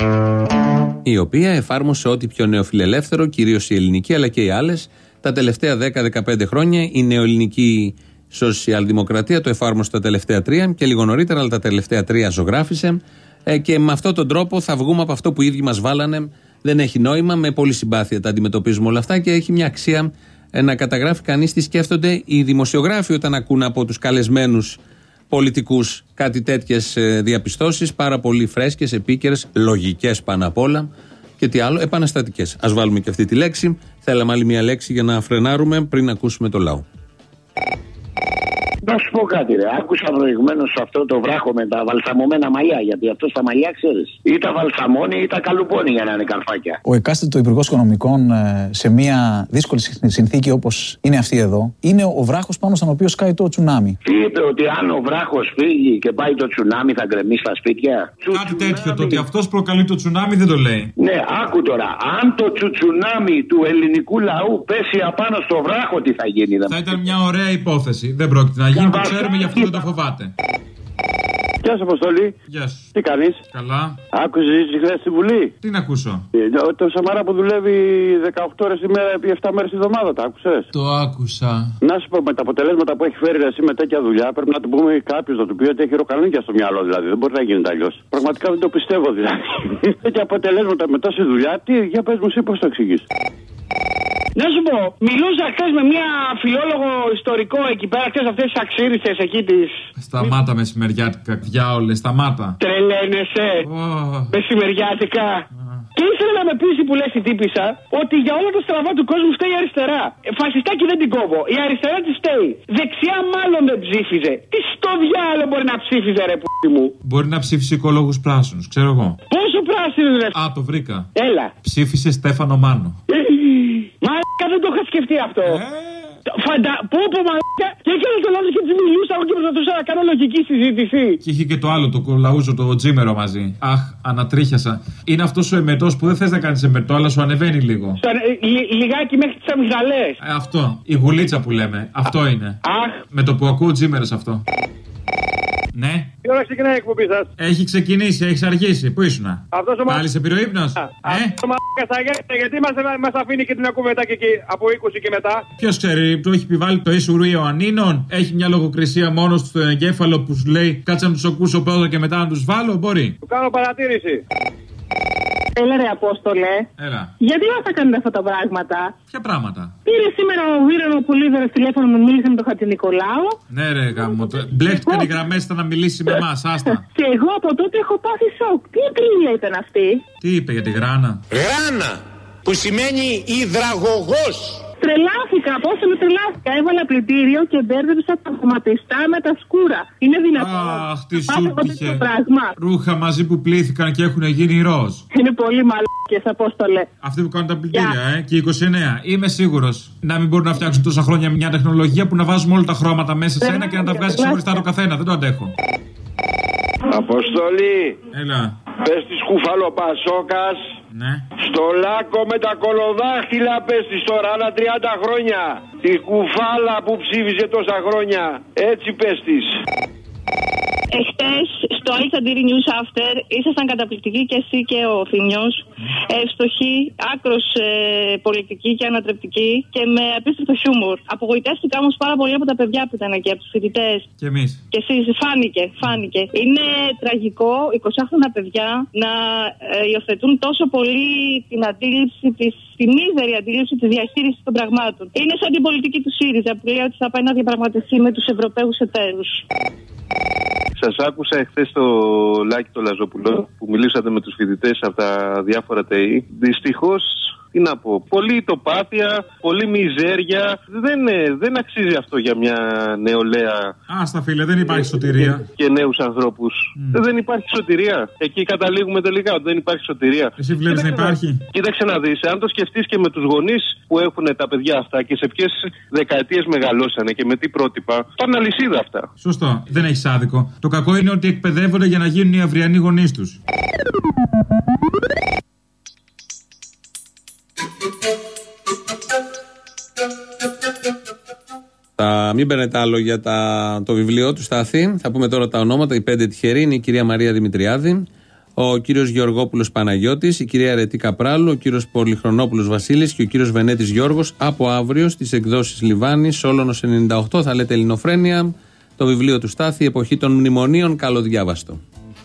Η οποία εφάρμοσε ό,τι πιο νεοφιλελεύθερο, κυρίως η ελληνική αλλά και οι άλλες, τα τελευταία 10-15 χρόνια. Η νεοελληνική σοσιαλδημοκρατία το εφάρμοσε τα τελευταία 3 και λίγο νωρίτερα, αλλά τα τελευταία 3 ζωγράφισε. Και με αυτόν τον τρόπο θα βγούμε από αυτό που οι ίδιοι μας βάλανε. Δεν έχει νόημα, με πολύ συμπάθεια τα αντιμετωπίζουμε όλα αυτά και έχει μια αξία να καταγράφει κανείς τι σκέφτονται οι δημοσιογράφοι όταν ακούν από τους καλεσμένους πολιτικούς κάτι τέτοιες διαπιστώσεις, πάρα πολύ φρέσκες, επίκαιρες, λογικές πάνω απ' όλα και τι άλλο, επαναστατικές. Ας βάλουμε και αυτή τη λέξη. Θέλαμε άλλη μια λέξη για να φρενάρουμε πριν ακούσουμε το λαό. Να σου πω κάτι, ρε. Άκουσα προηγουμένως αυτό το βράχο με τα βαλσαμωμένα μαλλιά. Γιατί αυτό στα μαλλιά, ξέρεις, ή τα βαλσαμώνει ή τα καλουπώνει για να είναι καρφάκια. Ο εκάστοτε Υπουργός Οικονομικών σε μια δύσκολη συνθήκη όπως είναι αυτή εδώ, είναι ο βράχος πάνω στον οποίο σκάει το τσουνάμι. Τι είπε, ότι αν ο βράχος φύγει και πάει το τσουνάμι θα γκρεμίσει τα σπίτια? Κάτι τέτοιο. Το ότι αυτός προκαλεί το τσουνάμι δεν το λέει. Ναι, άκου τώρα. Αν το τσουνάμι του ελληνικού λαού πέσει απάνω στο βράχο, τι θα γίνει? Θα ήταν μια ωραία υπόθεση. Δεν πρόκειται να γίνει, το ξέρουμε, γι' αυτό δεν το φοβάται. Γεια σου, Αποστολή. Γεια σου. Τι κάνεις? Καλά. Άκουσες χθες στη Βουλή? Τι να ακούσω? Το Σαμαρά που δουλεύει 18 ώρες τη μέρα επί 7 μέρες τη εβδομάδα, τα άκουσες? Το άκουσα. Να σου πω, με τα αποτελέσματα που έχει φέρει εσύ με τέτοια δουλειά, πρέπει να του πούμε κάποιος να του πει ότι έχει ροκανίκια στο μυαλό, δηλαδή. Δεν μπορεί να γίνεται αλλιώς. Πραγματικά δεν το πιστεύω, δηλαδή. Τέτοια αποτελέσματα με τόση δουλειά, τι, για πες μου εσύ πώς το εξηγείς? Να σου πω, μιλούσα χθες με μια φιλόλογο ιστορικό εκεί πέρα, ξέρεις αυτές τις αξίριστες εκεί της. Σταμάτα μεσημεριάτικα, διάολε, σταμάτα. Τρελαίνεσαι. Μεσημεριάτικα. Και ήθελα να με πείσει που λες η τύπισσα ότι για όλα τα στραβά του κόσμου φταίει η αριστερά. Φασιστάκι δεν την κόβω. Η αριστερά τη φταίει. Δεξιά μάλλον δεν ψήφιζε. Τι στο διάλογο μπορεί να ψήφιζε, ρε π***η μου? Μπορεί να ψήφισε οικολόγους πράσινους, ξέρω εγώ. Πόσο πράσινους, ρε? Α, το βρήκα. Έλα. Ψήφισε Στέφανο Μάνο. Μαλάκα, δεν το είχα σκεφτεί αυτό. Πω μαλάκα. Και έκανε το λάθος και της μιλούσα. Εγώ και προσπαθούσα να κάνω λογική συζήτηση. Και είχε και το άλλο, το κολαούζο, το τζίμερο μαζί. Αχ, ανατρίχιασα. Είναι αυτός ο εμετός που δεν θες να κάνεις εμετό, αλλά σου ανεβαίνει λίγο. Λιγάκι μέχρι τις αμυγδαλές. Αυτό. Η γουλίτσα που λέμε. Αυτό είναι. Αχ. Με το που ακούω τζίμερος αυτό. Ναι. Τι ώρα ξεκινάει η εκπομπή σας? Έχει ξεκινήσει, έχει αργήσει. Πού ήσουνα? Πάλι σε πυρούπνος? Το μαλάκα στα γέννη, γιατί μας αφήνει και την ακούμε μετά και εκεί από 20 και μετά? Ποιος ξέρει, του έχει επιβάλει το Ισουρού Ιωαννίνων? Έχει μια λογοκρισία μόνος του στο εγκέφαλο που σου λέει κάτσε να τους ακούσω πρώτα και μετά να τους βάλω? Μπορεί. Του κάνω παρατήρηση. Έλα ρε Απόστολε. Έλα. Γιατί μας θα κάνετε αυτά τα πράγματα? Ποια πράγματα? Πήρε σήμερα ο Βίρονο Πολύδωρος τηλέφωνο, μου μίλησε με τον Χατζηνικολάου. Ναι ρε γάμο, μπλέχτηκαν οι γραμμές να μιλήσει με εμάς, άστα. Και εγώ από τότε έχω πάθει σοκ. Τι τρίλια ήταν αυτή? Τι είπε για τη γράνα? Γράνα, που σημαίνει υδραγωγός. Τρελάθηκα, πόσο με τρελάθηκα. Έβαλα πλυντήριο και μπέρδεψα τα χρωματιστά με τα σκούρα. Είναι δυνατόν? Αχ, τι σου τύχε. Ρούχα μαζί που πλήθηκαν και έχουν γίνει ροζ. Είναι πολύ μαλάκες, Απόστολε. Αυτοί που κάνουν τα πλυντήρια, και 29. Είμαι σίγουρος να μην μπορούν να φτιάξουν τόσα χρόνια μια τεχνολογία που να βάζουμε όλα τα χρώματα μέσα σε ένα και να τα βγάζει ξεχωριστά το καθένα. Δεν το αντέχω. Αποστολή. Έλα. Πες της Κουφαλοπασόκας. Ναι. Στο Λάκκο με τα κολοδάχτυλα πες της τώρα, άλλα 30 χρόνια. Τη κουφάλα που ψήφιζε τόσα χρόνια. Έτσι πες της. Εχθές στο Αλταντήρι News After ήσασταν καταπληκτικοί και εσύ και ο Θημιός. Ευστοχοί, άκρος πολιτικοί και ανατρεπτικοί και με απίστευτο χιούμορ. Απογοητεύτηκα όμως πάρα πολύ από τα παιδιά που ήταν εκεί, από τους φοιτητές. Και εμείς. Και εσείς, φάνηκε. Είναι τραγικό 20χρονα παιδιά να υιοθετούν τόσο πολύ την αντίληψη τη μίζερη αντίληψη τη διαχείριση των πραγμάτων. Είναι σαν την πολιτική του ΣΥΡΙΖΑ που λέει ότι θα πάει να διαπραγματευτεί με τους Ευρωπαίους εταίρους. Σας άκουσα εχθές στο Λάκη το Λαζόπουλο που μιλήσατε με τους φοιτητές από τα διάφορα ΤΕΗ. Δυστυχώς, τι να πω, πολλή ητοπάθεια, πολλή μιζέρια. Δεν αξίζει αυτό για μια νεολαία. Άστα φίλε, δεν υπάρχει σωτηρία. Και νέους ανθρώπους. Δεν υπάρχει σωτηρία. Εκεί καταλήγουμε τελικά ότι δεν υπάρχει σωτηρία. Εσύ βλέπεις να υπάρχει. Κοίταξε να δεις, αν το σκεφτείς και με τους γονείς που έχουν τα παιδιά αυτά και σε ποιες δεκαετίες μεγαλώσανε και με τι πρότυπα, πάνε αλυσίδα αυτά. Σωστό, δεν έχεις άδικο. Το κακό είναι ότι εκπαιδεύονται για να γίνουν οι αυριανοί γονείς τους. Θα μην παίρνετε άλλο για το βιβλίο του Στάθη. Θα πούμε τώρα τα ονόματα. Οι 5 τυχεροί είναι η κυρία Μαρία Δημητριάδη, ο κύριος Γεωργόπουλος Παναγιώτης, η κυρία Ρετή Καπράλου, ο κύριος Πολυχρονόπουλος Βασίλης και ο κύριος Βενέτης Γιώργος. Από αύριο στις εκδόσεις Λιβάνης, Σόλωνος 98, θα λέτε Ελληνοφρένεια. Το βιβλίο του Στάθη, Εποχή των Μνημονίων, καλοδιάβαστο.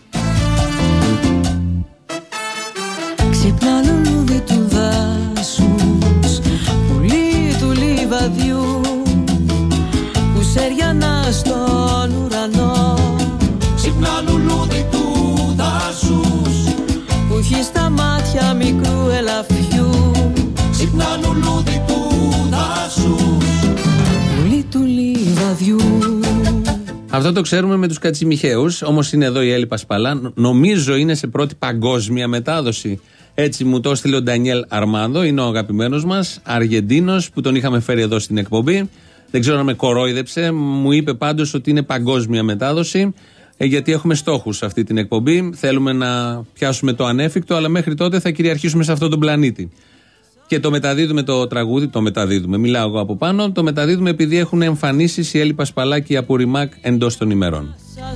Ξυπνά λουλούδι του δάσους, πουλί του λιβαδιού, που σέριανα στον ουρανό. Ξυπνά λουλούδι του δάσους, που έχει στα μάτια μικρού ελαφιού. Ξυπνά λουλούδι του δάσους, πουλί του λιβαδιού. Αυτό το ξέρουμε με τους Κατσιμιχαίους, όμως είναι εδώ η Έλλη Πασπαλά. Νομίζω είναι σε πρώτη παγκόσμια μετάδοση. Έτσι μου το έστειλε ο Ντανιέλ Αρμάνδο, είναι ο αγαπημένος μας Αργεντίνος που τον είχαμε φέρει εδώ στην εκπομπή. Δεν ξέρω αν με κορόιδεψε, μου είπε πάντως ότι είναι παγκόσμια μετάδοση, γιατί έχουμε στόχους σε αυτή την εκπομπή. Θέλουμε να πιάσουμε το ανέφικτο, αλλά μέχρι τότε θα κυριαρχήσουμε σε αυτόν τον πλανήτη. Και το μεταδίδουμε το τραγούδι, μιλάω εγώ από πάνω, το μεταδίδουμε επειδή έχουν εμφανίσεις η Έλλη Πασπαλά και η Απουριμάκ εντός των ημερών.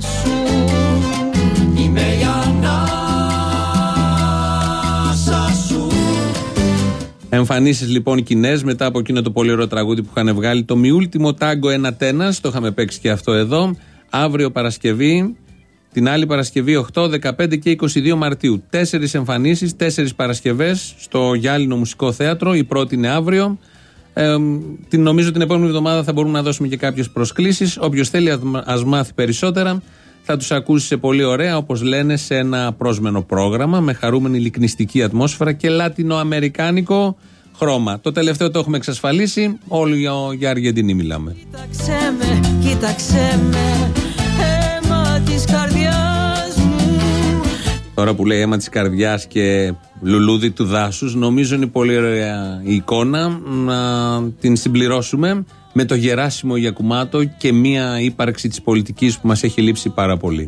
Εμφανίσεις λοιπόν κοινές μετά από εκείνο το πολύ ωραίο τραγούδι που είχαν βγάλει, το Mi Ultimo Tango ένα τένας, το είχαμε παίξει και αυτό εδώ, αύριο Παρασκευή. Την άλλη Παρασκευή 8, 15 και 22 Μαρτίου. 4 εμφανίσεις, 4 Παρασκευές στο Γυάλινο Μουσικό Θέατρο. Η πρώτη είναι αύριο. Νομίζω την επόμενη εβδομάδα θα μπορούμε να δώσουμε και κάποιες προσκλήσεις. Όποιος θέλει ας μάθει περισσότερα. Θα τους ακούσει σε πολύ ωραία, όπως λένε, σε ένα πρόσμενο πρόγραμμα με χαρούμενη λυκνιστική ατμόσφαιρα και λατινοαμερικάνικο χρώμα. Το τελευταίο το έχουμε εξασφαλίσει. Όλοι για Αργεντινή μιλάμε. Κοίταξε με. Της καρδιάς μου. Τώρα που λέει αίμα της καρδιάς και λουλούδι του δάσους, νομίζω είναι πολύ ωραία η εικόνα να την συμπληρώσουμε με το Γεράσιμο Γιακουμάτο και μία ύπαρξη της πολιτικής που μας έχει λείψει πάρα πολύ.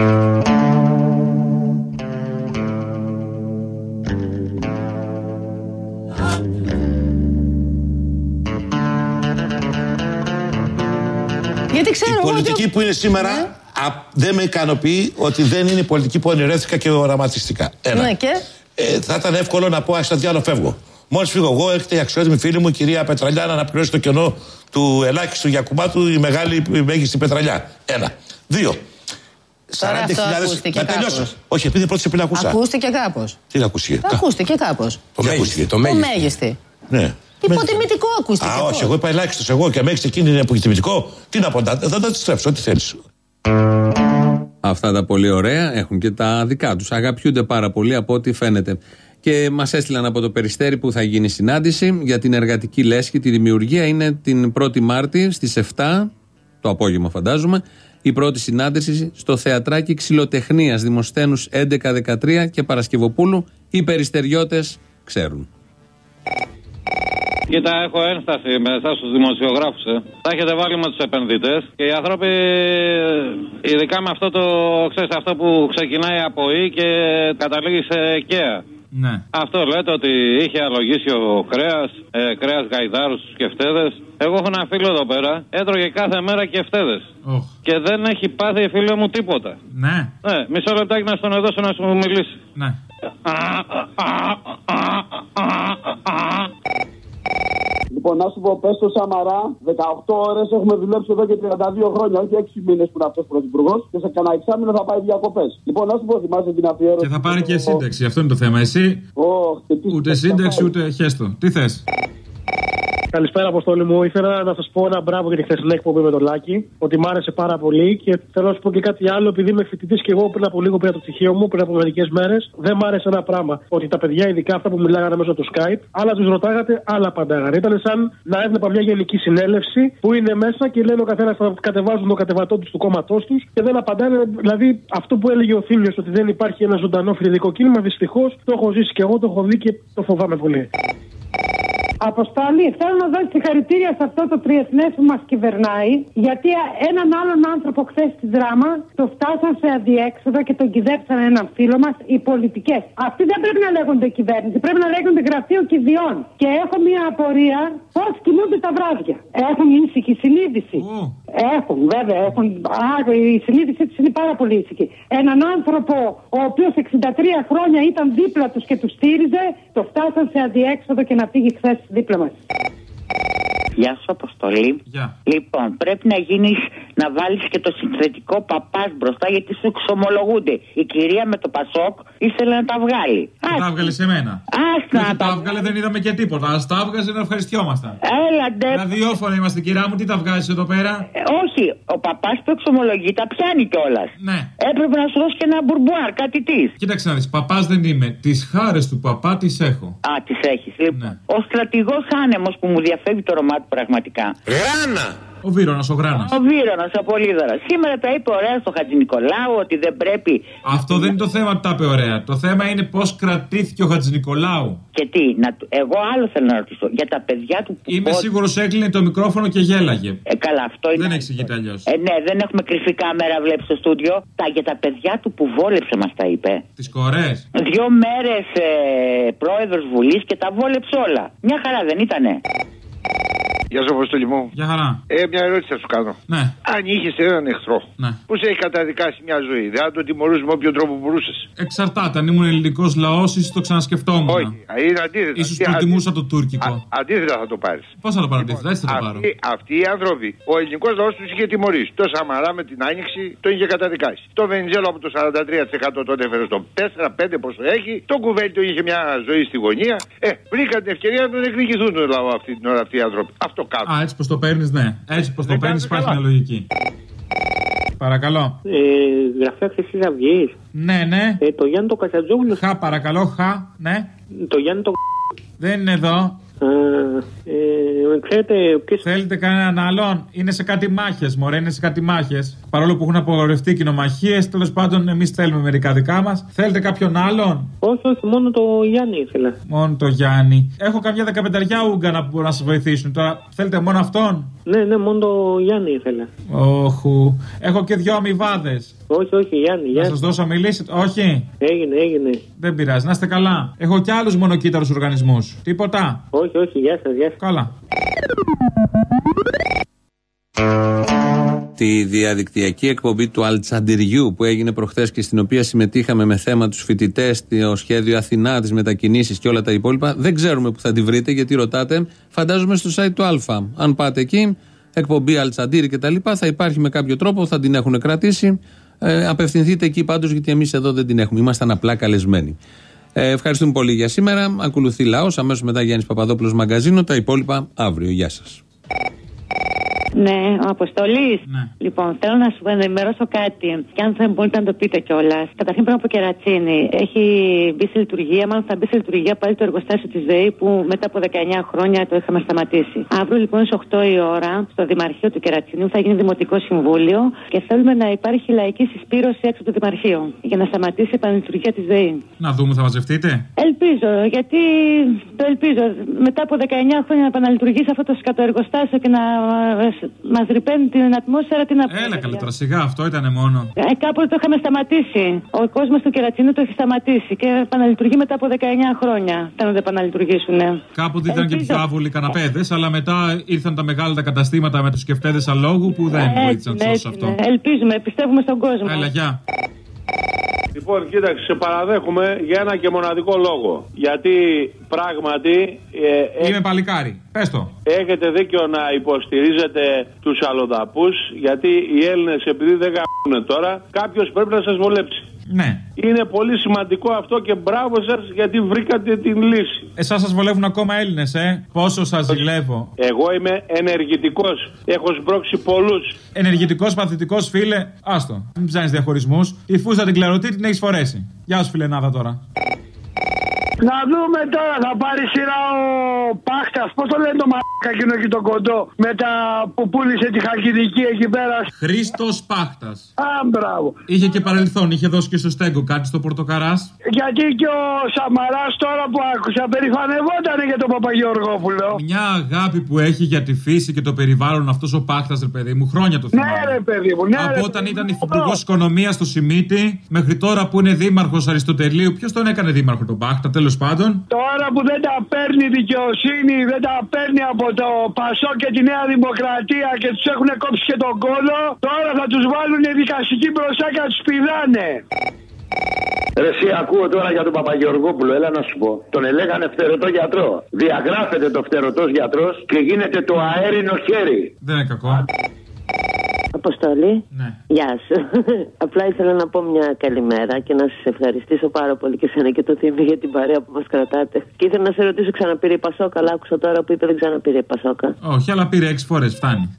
Γιατί ξέρω η πολιτική που είναι σήμερα δεν με ικανοποιεί, ότι δεν είναι η πολιτική που ονειρεύτηκα και οραματιστικά. Ναι, και? Θα ήταν εύκολο να πω άστα διάλο φεύγω. Μόλις φύγω εγώ, έρχεται η αξιότιμη φίλη μου, η κυρία Πετραλιά, να αναπληρώσει το κενό του ελάχιστου Γιακουμάτου, η μεγάλη, η μέγιστη Πετραλιά. 1. 2. 40.000. Να τελειώσω. Όχι, επειδή πρώτη σε ακούσα. Ακούστηκε κάπως. Τι ακούστηκε? Ακούστηκε κάπως. Το μέγιστη. Ναι. Υποτιμητικό ακούστηκε. Όχι, εγώ είπα ελάχιστος. Εγώ και μέγιστη εκείνη είναι υποτιμητικό. Τι να πω, δεν θα τη στρέψω, ό,τι θέλεις. Αυτά τα πολύ ωραία έχουν και τα δικά τους. Αγαπιούνται πάρα πολύ από ό,τι φαίνεται. Και μας έστειλαν από το Περιστέρι που θα γίνει συνάντηση για την εργατική λέσχη, τη δημιουργία. Είναι την 1η Μάρτη στις 7 το απόγευμα, φαντάζομαι. Η πρώτη συνάντηση στο Θεατράκι Ξυλοτεχνίας Δημοσθένους 11-13 και Παρασκευοπούλου. Οι περιστεριώτες ξέρουν. Κοίτα, έχω ένσταση με εσάς τους δημοσιογράφους. Τα έχετε βάλει με τους επενδυτές και οι άνθρωποι, ειδικά με αυτό το, ξέρεις, αυτό που ξεκινάει από Ι και καταλήγει σε ΚΕΑ. Ναι. Αυτό λέτε ότι είχε αλογίσει ο κρέας γαϊδάρους στους κεφτέδες. Εγώ έχω ένα φίλο εδώ πέρα, έτρωγε κάθε μέρα κεφτέδες. Και δεν έχει πάθει, φίλε μου, τίποτα. Ναι. Μισό λεπτάκι να στον δώσω να σου μιλήσει. Ναι. Λοιπόν, να σου πω, πες στο Σαμαρά, 18 ώρες έχουμε δουλέψει εδώ και 32 χρόνια, όχι 6 μήνες που είναι αυτός πρωθυπουργός, και σε κανένα εξάμηνο θα πάει διακοπές. Λοιπόν, να σου πω, θυμάσαι την αφιέρωση. Και θα πάρει και σύνταξη, αυτό είναι το θέμα. Εσύ, ούτε σύνταξη, ούτε χέστο. Τι θες? Καλησπέρα, Αποστόλη μου. Ήθελα να σας πω ένα μπράβο για τη χθεσινή εκπομπή με τον Λάκη. Ότι μ' άρεσε πάρα πολύ και θέλω να σου πω και κάτι άλλο. Επειδή είμαι φοιτητής και εγώ πριν από λίγο πήρα το πτυχίο μου, πριν από μερικές μέρες, δεν μ' άρεσε ένα πράγμα. Ότι τα παιδιά, ειδικά αυτά που μιλάγανε μέσω του Skype, άλλα τους ρωτάγατε, άλλα απαντάγανε. Ήταν σαν να έβλεπα μια γενική συνέλευση που είναι μέσα και λένε ο καθένας θα κατεβάζουν το κατεβατό του κόμματός τους και δεν απαντάνε. Δηλαδή αυτό που έλεγε ο Θήμιος ότι δεν υπάρχει ένα ζωντανό φοιτητικό κίνημα, δυστυχώς το έχω ζήσει και εγώ, το έχω δει και το φοβάμαι πολύ. Αποστολή, θέλω να δώσω συγχαρητήρια σε αυτό το τριεθνές που μας κυβερνάει, γιατί έναν άλλον άνθρωπο χθες στη Δράμα το φτάσαν σε αδιέξοδο και τον κυδέψαν έναν φίλο μας οι πολιτικές. Αυτοί δεν πρέπει να λέγονται κυβέρνηση, πρέπει να λέγονται γραφείο κηδιών. Και έχω μια απορία πώς κοιμούνται τα βράδια. Έχουν ήσυχη συνείδηση. Έχουν, βέβαια, έχουν. Η συνείδησή τους είναι πάρα πολύ ήσυχη. Έναν άνθρωπο ο οποίος 63 χρόνια ήταν δίπλα τους και τους στήριζε, το φτάσαν σε αδιέξοδο και να φύγει χθες δίπλα μας. Γεια σου, Αποστολή. Λοιπόν, πρέπει να γίνεις, να βάλεις και το συνθετικό παπάς μπροστά, γιατί σου εξομολογούνται. Η κυρία με το Πασόκ ήθελε να τα βγάλει. Τα έβγαλε σε μένα. Άστα. Τα έβγαλε, δεν είδαμε και τίποτα. Ας τα έβγαζε να ευχαριστιόμασταν. Έλαντε. Ραδιόφωνα είμαστε, κυρία μου, τι τα βγάζεις εδώ πέρα? Όχι, ο παπάς που εξομολογεί τα πιάνει κιόλας. Ναι. Έπρεπε να σου δώσει και ένα μπουρμπουάρ, κάτι της. Κοίταξε να δεις, παπάς δεν είμαι. Τις χάρες του παπά τις έχω. Α, τις έχεις. Λοιπόν, ο στρατηγός άνεμος που μου διαφεύγει το όνομά του πραγματικά. Γράνα! Ο Βύρονας, ο Γράνας. Ο Βύρονας, ο Πολύδωρας. Σήμερα τα είπε ωραία στο Χατζηνικολάου ότι δεν πρέπει. Αυτό δεν είναι το θέμα που τα είπε ωραία. Το θέμα είναι πώς κρατήθηκε ο Χατζηνικολάου. Και τι, εγώ άλλο θέλω να ρωτήσω. Για τα παιδιά του που. Είμαι σίγουρος έκλεινε το μικρόφωνο και γέλαγε. Καλά, αυτό είναι. Δεν εξηγείται αλλιώς. Ναι, δεν έχουμε κρυφή κάμερα, βλέπεις στο στούντιο. Για τα παιδιά του που βόλεψε, μας τα είπε. Τις κορές. 2 μέρες πρόεδρος Βουλής και τα βόλεψε όλα. Μια χαρά δεν ήτανε? Γεια σου, Αποστολή μου. Γεια χαρά. Μια ερώτηση θα σου κάνω. Ναι. Αν είχες έναν εχθρό που σε έχει καταδικάσει μια ζωή, δεν θα τον τιμωρούσε με όποιο τρόπο μπορούσες? Εξαρτάται. Αν ήμουν ελληνικός λαός, ίσως το ξανασκεφτόμουν. Όχι, είναι αντίθετα. Ίσως προτιμούσα το τουρκικό. Αντίθετα θα το πάρεις. Πώς θα το πάρω αντίθετα, έτσι θα το πάρω. Αυτοί οι άνθρωποι, ο ελληνικός λαός τους είχε τιμωρήσει. Το Σαμαρά με την Άνοιξη τον είχε καταδικάσει. Το Βενιζέλο από το 43% τον έφερε στο 4-5 πόσο έχει. Το Κουβέλι τον είχε μια ζωή στη γωνία. Βρήκαν την ευκαιρία να τον εκδικηθούν τον λαό αυτή την ώρα αυτοί οι άνθρωποι. Αυτό κάνουν. Α, έτσι πως το παίρνεις, ναι. Έτσι πως το παίρνεις, υπάρχει μια λογική. Παρακαλώ. Γραφέα Χρυσής Αυγής. Ναι, ναι. Το Γιάννη το Κασατζόγλου. Χα, παρακαλώ, ναι. Το Γιάννη το. Δεν είναι εδώ. Ξέρετε, θέλετε κανέναν άλλον? Είναι σε κάτι μάχες, μωρέ, είναι σε κάτι μάχες. Παρόλο που έχουν απογορευτεί κοινομαχίες, τέλος πάντων εμείς θέλουμε μερικά δικά μας. Θέλετε κάποιον άλλον? Όχι, μόνο το Γιάννη ήθελα. Μόνο το Γιάννη. Έχω καμιά 15 Ούγγανα που μπορούν να σας βοηθήσουν. Τώρα θέλετε μόνο αυτόν? Ναι, μόνο το Γιάννη ήθελα. Όχου. Έχω και 2 αμοιβάδες. Όχι, Γιάννη. Να σας δώσω μιλήσετε? Όχι. Έγινε. Δεν πειράζει, να είστε καλά. Έχω και άλλους μονοκύτταρους οργανισμούς. Τίποτα? Όχι, γεια σας. Καλά. Τη διαδικτυακή εκπομπή του Αλτσαντιριού που έγινε προχθές και στην οποία συμμετείχαμε με θέμα τους φοιτητές, το σχέδιο Αθηνά, τις μετακινήσεις και όλα τα υπόλοιπα, δεν ξέρουμε που θα τη βρείτε, γιατί ρωτάτε. Φαντάζομαι στο site του Α. Αν πάτε εκεί, εκπομπή Αλτσαντίρι και τα λοιπά, θα υπάρχει με κάποιο τρόπο, θα την έχουν κρατήσει. Απευθυνθείτε εκεί πάντως, γιατί εμείς εδώ δεν την έχουμε. Ήμασταν απλά καλεσμένοι. Ευχαριστούμε πολύ για σήμερα. Ακολουθεί Λαός, αμέσως μετά Γιάννης Παπαδόπουλος Μαγκαζίνο. Τα υπόλοιπα αύριο. Γεια σας. Ναι, ο Αποστολής. Ναι. Λοιπόν, θέλω να σου ενημερώσω κάτι. Και αν δεν μπορείτε να το πείτε κιόλα. Καταρχήν πριν από κερατσίνη. Έχει μπει σε λειτουργία, μάλλον θα μπει σε λειτουργία πάλι το εργοστάσιο της ΔΕΗ που μετά από 19 χρόνια το είχαμε σταματήσει. Αύριο λοιπόν στις 8 η ώρα στο Δημαρχείο του Κερατσινίου θα γίνει Δημοτικό Συμβούλιο και θέλουμε να υπάρχει λαϊκή συσπήρωση έξω από το Δημαρχείο για να σταματήσει η επανλειτουργία της ΔΕΗ. Να δούμε, θα μαζευτείτε. Ελπίζω, γιατί το ελπίζω. Μετά από 19 χρόνια να επαναλειτουργήσει αυτό το σκατοεργοστάσιο και να μας ρυπαίνει την ατμόσφαιρα, τι να πούμε. Έλα καλή τώρα, σιγά, αυτό ήταν μόνο. Κάποτε το είχαμε σταματήσει. Ο κόσμος του Κερατσινίου το έχει σταματήσει και επαναλειτουργεί μετά από 19 χρόνια. Θέλουν να επαναλειτουργήσουν. Κάποτε ήταν και πιο άβολοι καναπέδες, αλλά μετά ήρθαν τα μεγάλα τα καταστήματα με τους σκεφτέδες αλόγου που δεν βοήθησαν να σώσουν αυτό. Ελπίζουμε, πιστεύουμε στον κόσμο. Έλα, γεια. Λοιπόν, κοίταξε, σε παραδέχομαι για ένα και μοναδικό λόγο. Γιατί πράγματι. Είμαι παλικάρι. Πες το. Έχετε δίκιο να υποστηρίζετε τους αλλοδαπούς, γιατί οι Έλληνες, επειδή δεν γαμούν τώρα, κάποιος πρέπει να σας βολέψει. Ναι. Είναι πολύ σημαντικό αυτό και μπράβο σας γιατί βρήκατε την λύση. Εσάς σας βολεύουν ακόμα Έλληνες, Πόσο σας ζηλεύω. Εγώ είμαι ενεργητικός. Έχω σμπρώξει πολλούς. Ενεργητικός, παθητικός, φίλε. Άστο. Μην ψάχνεις διαχωρισμούς. Η φούστα την κλαρωτή την έχεις φορέσει. Γεια σου, φιλενάδα τώρα. Να δούμε τώρα, θα πάρει σειρά ο Πάχτας. Πώς το λένε το μαλάκα εκείνο εκεί το κοντό. Που πούλησε τη Χαλκιδική εκεί πέρα. Χρήστος Πάχτας. Α, μπράβο. Είχε και παρελθόν, είχε δώσει και στο Στέγκο κάτι στο Πορτοκαράς. Γιατί και ο Σαμαράς τώρα που άκουσα περηφανευότανε για τον Παπαγεωργόπουλο. Μια αγάπη που έχει για τη φύση και το περιβάλλον αυτός ο Πάχτας, ρε παιδί μου, χρόνια το θυμάμαι. Ναι, ρε παιδί μου, ναι. Από όταν ήταν υφυπουργός οικονομίας στο Σιμίτι, μέχρι τώρα που είναι δήμαρχος Αριστοτελείου. Ποιος τον έκανε δήμαρχο τον Πάχτα, τέλος πάντων. Τώρα που δεν τα παίρνει η δικαιοσύνη, δεν τα παίρνει από το Πασό και τη Νέα Δημοκρατία και τους έχουν κόψει και τον κόλο, τώρα θα τους βάλουν δικαστική μπροστά και θα τους πηδάνε. Ρε εσύ ακούω τώρα για τον Παπαγεωργόπουλο, έλα να σου πω. Τον ελέγανε φτερωτό γιατρό. Διαγράφεται το φτερωτός γιατρός και γίνεται το αέρινο χέρι. Δεν είναι κακό. Αποστολή. Ναι. Γεια σου. Απλά ήθελα να πω μια καλημέρα και να σας ευχαριστήσω πάρα πολύ και σένα και το Θήμη για την παρέα που μας κρατάτε. Και ήθελα να σε ρωτήσω, ξαναπήρε η Πασόκα, αλλά άκουσα τώρα που είπε δεν ξαναπήρε η Πασόκα. Όχι, αλλά πήρε 6 φορές, φτάνει.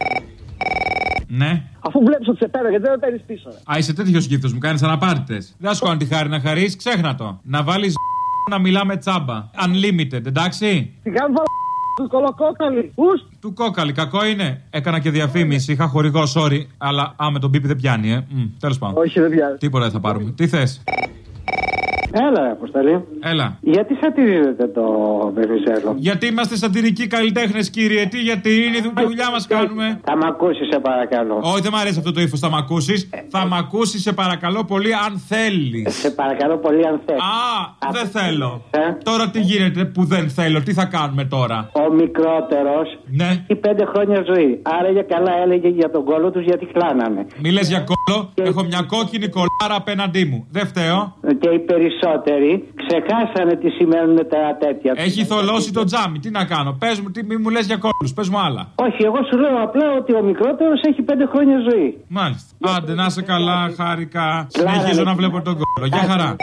Ναι. Αφού βλέπεις ότι σε πέρα, γιατί δεν το παίρνεις πίσω. Α, είσαι τέτοιος γύφτος, μου κάνεις αναπάρτητες. Δεν σου κάνω τη χάρη να χαρείς, ξέχνα το. Να βάλεις να μιλάμε τσάμπα. Unlimited, εντάξει. Τι κάνω του κολοκόκαλη. Του κόκαλη, κακό είναι. Έκανα και διαφήμιση, είχα χορηγό, sorry. Αλλά με τον πίπι δεν πιάνει, Τέλος πάντων. Όχι, δεν πιάνει. Τίποτα δεν θα πάρουμε. Τι θες? Έλα, Αποστολή. Έλα. Γιατί σατυρίζετε το Βενιζέλο? Γιατί είμαστε σατυρικοί καλλιτέχνες, κύριε. Τι, γιατί είναι η δουλειά μας κάνουμε. Θα μ' ακούσεις, σε παρακαλώ. Όχι, δεν μ' αρέσει αυτό το ύφος. Θα μ' ακούσεις. Θα μ' ακούσεις, σε παρακαλώ πολύ, αν θέλεις. Σε παρακαλώ πολύ, αν θέλεις. Δεν θέλω. Τώρα τι γίνεται που δεν θέλω, τι θα κάνουμε τώρα? Ο μικρότερος έχει 5 χρόνια ζωή. Άρα για καλά έλεγε για τον κόλλο τους γιατί χλάνανε. Μη λες για κόλλο, έχω μια κόκκινη κολλάρα απέναντί μου. Δεν φταίω. Και οι περισσότεροι ξεχάσανε τι σημαίνουν τα τέτοια. Έχει θολώσει το τζάμι, τι να κάνω? Πες μου, μη μου λες για κόλλους, πες μου άλλα. Όχι, εγώ σου λέω απλά ότι ο μικρότερος έχει 5 χρόνια ζωή. Μάλιστα. Άντε, να είσαι καλά, χάρηκα. Συνεχίζω να βλέπω τον κόλλο. Γεια χαρά.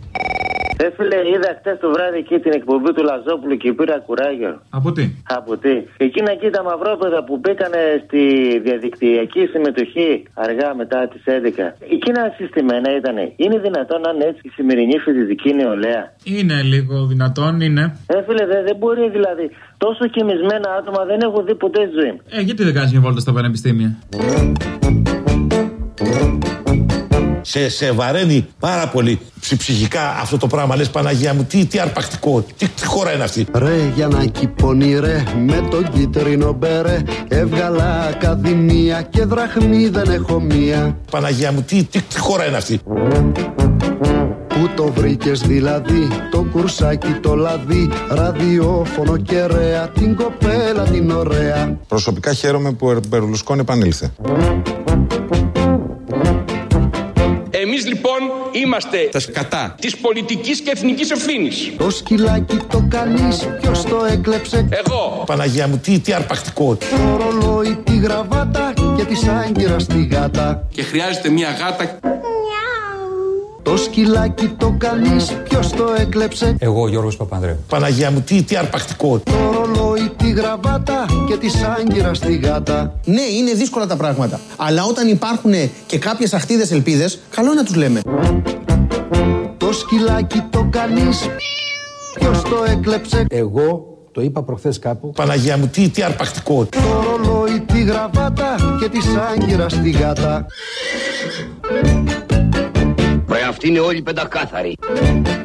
Φίλε, είδα χτες το βράδυ εκεί την εκπομπή του Λαζόπουλου και πήρα κουράγιο. Από τι? Από τι? Εκείνα εκεί τα μαυρόπεδα που μπήκανε στη διαδικτυακή συμμετοχή αργά μετά τις 11. Εκείνα συστημένα ήτανε. Είναι δυνατόν να είναι έτσι η σημερινή φοιτητική νεολαία? Είναι λίγο δυνατόν, είναι. Φίλε, δεν μπορεί δηλαδή. Τόσο κοιμισμένα άτομα δεν έχω δει ποτέ στη ζωή. Γιατί δεν κάνεις μια βόλτα στα πανεπιστήμια? Σε βαραίνει πάρα πολύ ψυχικά αυτό το πράγμα. Λες Παναγία μου, τι αρπακτικό, τι χώρα είναι αυτή. Ρε Γιαννάκη πονή ρε, με τον κίτρινο μπέρε, έβγαλα ακαδημία και δραχμή δεν έχω μία. Παναγία μου, τι χώρα είναι αυτή. Πού το βρήκες δηλαδή, το κουρσάκι το λαδί, ραδιόφωνο και ρέα, την κοπέλα την ωραία. Προσωπικά χαίρομαι που ο Μπερλουσκόνη επανήλθε. Εμείς λοιπόν είμαστε κατά της πολιτικής και εθνικής ευθύνης. Το σκυλάκι το κανείς, ποιος το έκλεψε? Εγώ. Παναγία μου, τι αρπακτικό. Το ρολόι, τη γραβάτα και τη σάγκυρα στη γάτα. Και χρειάζεται μια γάτα Το σκυλάκι το κανείς, ποιος το έκλεψε? Εγώ, Γιώργος Παπανδρέου. Παναγία μου, τι αρπακτικό. Το ρολόι, τη γραβάτα και τη σάγκυρα στη γάτα. Ναι, είναι δύσκολα τα πράγματα. Αλλά όταν υπάρχουν και κάποιες αχτίδες ελπίδες, καλό να τους λέμε. Το σκυλάκι το κανείς, ποιος το έκλεψε? Εγώ το είπα προχθές κάπου. Παναγία μου, τι αρπακτικό. Το ρολόι, τη γραβάτα και τη σάγκυρα στη γάτα. Αυτοί είναι όλοι πεντακάθαροι.